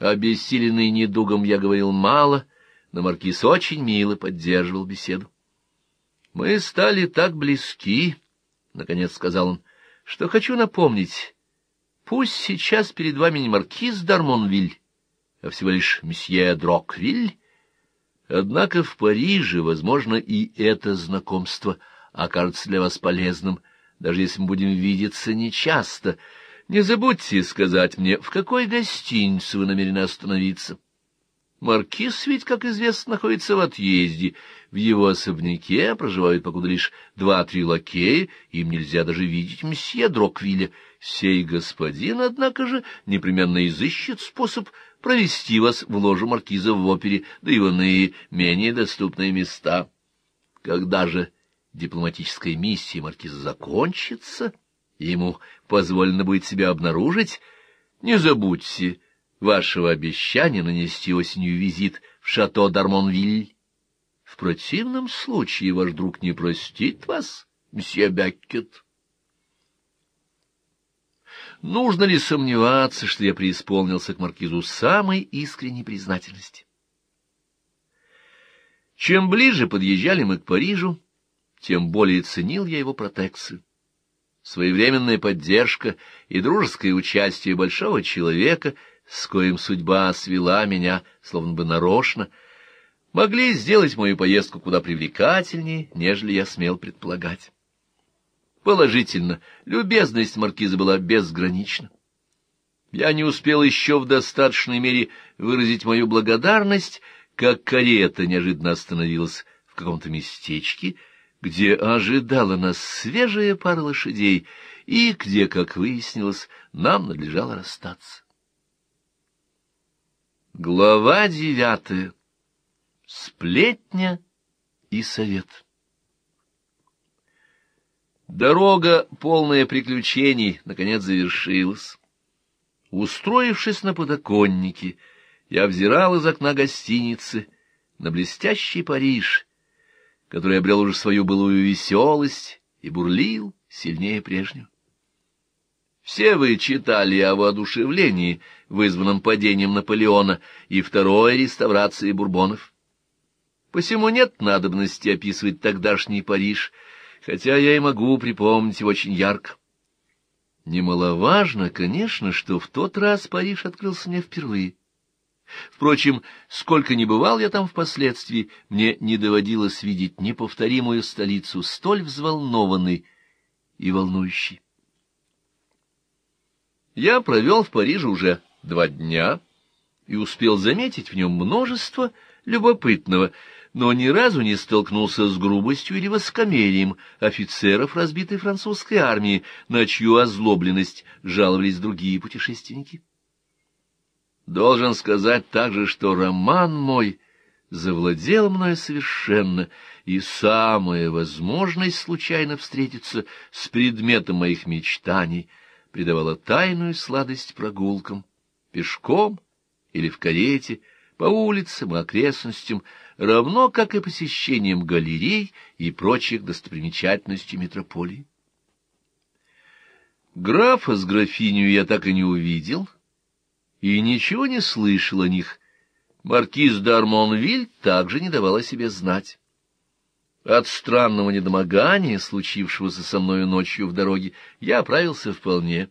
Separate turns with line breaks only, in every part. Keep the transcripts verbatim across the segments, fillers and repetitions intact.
Обессиленный недугом я говорил мало, но маркиз очень мило поддерживал беседу. — Мы стали так близки, — наконец сказал он, — что хочу напомнить, пусть сейчас перед вами не маркиз д'Армонвиль, а всего лишь месье Дроквиль. Однако в Париже, возможно, и это знакомство окажется для вас полезным, даже если мы будем видеться нечасто. Не забудьте сказать мне, в какой гостинице вы намерены остановиться. Маркиз ведь, как известно, находится в отъезде. В его особняке проживают покуда лишь два-три лакея, им нельзя даже видеть месье Дроквиля. Сей господин, однако же, непременно изыщет способ провести вас в ложу маркиза в опере, да и в иные, менее доступные места. Когда же дипломатическая миссия маркиза закончится, и ему позволено будет себя обнаружить, не забудьте вашего обещания нанести осенью визит в шато д'Армонвиль. В противном случае ваш друг не простит вас, мсье Беккет. Нужно ли сомневаться, что я преисполнился к маркизу самой искренней признательности? Чем ближе подъезжали мы к Парижу, тем более ценил я его протекцию. Своевременная поддержка и дружеское участие большого человека, с коим судьба свела меня, словно бы нарочно, могли сделать мою поездку куда привлекательнее, нежели я смел предполагать. Положительно, любезность маркиза была безгранична. Я не успел еще в достаточной мере выразить мою благодарность, как карета неожиданно остановилась в каком-то местечке, где ожидала нас свежая пара лошадей, и где, как выяснилось, нам надлежало расстаться. Глава девятая. Сплетня и совет. Дорога, полная приключений, наконец завершилась. Устроившись на подоконнике, я взирал из окна гостиницы на блестящий Париж, который обрел уже свою былую веселость и бурлил сильнее прежнего. Все вы читали о воодушевлении, вызванном падением Наполеона и второй реставрацией Бурбонов. Посему нет надобности описывать тогдашний Париж, хотя я и могу припомнить его очень ярко. Немаловажно, конечно, что в тот раз Париж открылся мне впервые. Впрочем, сколько ни бывал я там впоследствии, мне не доводилось видеть неповторимую столицу, столь взволнованной и волнующей. Я провел в Париже уже два дня и успел заметить в нем множество любопытного, но ни разу не столкнулся с грубостью или высокомерием офицеров разбитой французской армии, на чью озлобленность жаловались другие путешественники. Должен сказать также, что роман мой завладел мною совершенно, и самая возможность случайно встретиться с предметом моих мечтаний придавала тайную сладость прогулкам, пешком или в карете, по улицам и окрестностям, равно как и посещением галерей и прочих достопримечательностей метрополии. Графа с графиней я так и не увидел, и ничего не слышал о них. Маркиз д'Армонвиль также не давал о себе знать. От странного недомогания, случившегося со мною ночью в дороге, я оправился вполне.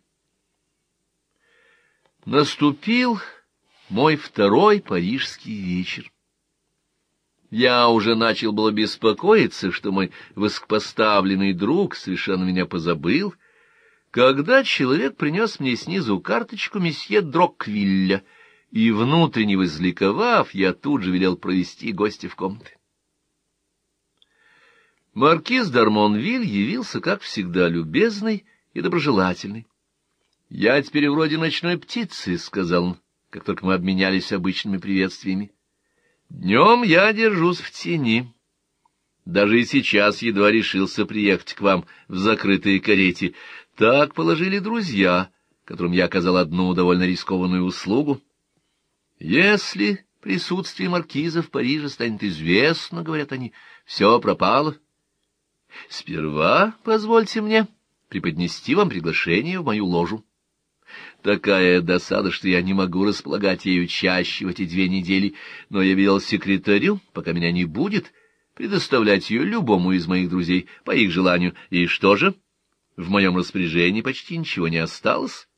Наступил мой второй парижский вечер. Я уже начал было беспокоиться, что мой высокопоставленный друг совершенно меня позабыл, когда человек принес мне снизу карточку месье Дроквилля, и, внутренне возликовав, я тут же велел провести гостя в комнаты. Маркиз д'Армонвиль явился, как всегда, любезный и доброжелательный. — Я теперь вроде ночной птицы, — сказал он, как только мы обменялись обычными приветствиями. — Днем я держусь в тени. Даже и сейчас едва решился приехать к вам в закрытой карете. Так положили друзья, которым я оказал одну довольно рискованную услугу. Если присутствие маркиза в Париже станет известно, — говорят они, — все пропало. Сперва позвольте мне преподнести вам приглашение в мою ложу. Такая досада, что я не могу располагать ею чаще в эти две недели, но я велел секретарю, пока меня не будет, предоставлять ее любому из моих друзей по их желанию. И что же? В моем распоряжении почти ничего не осталось.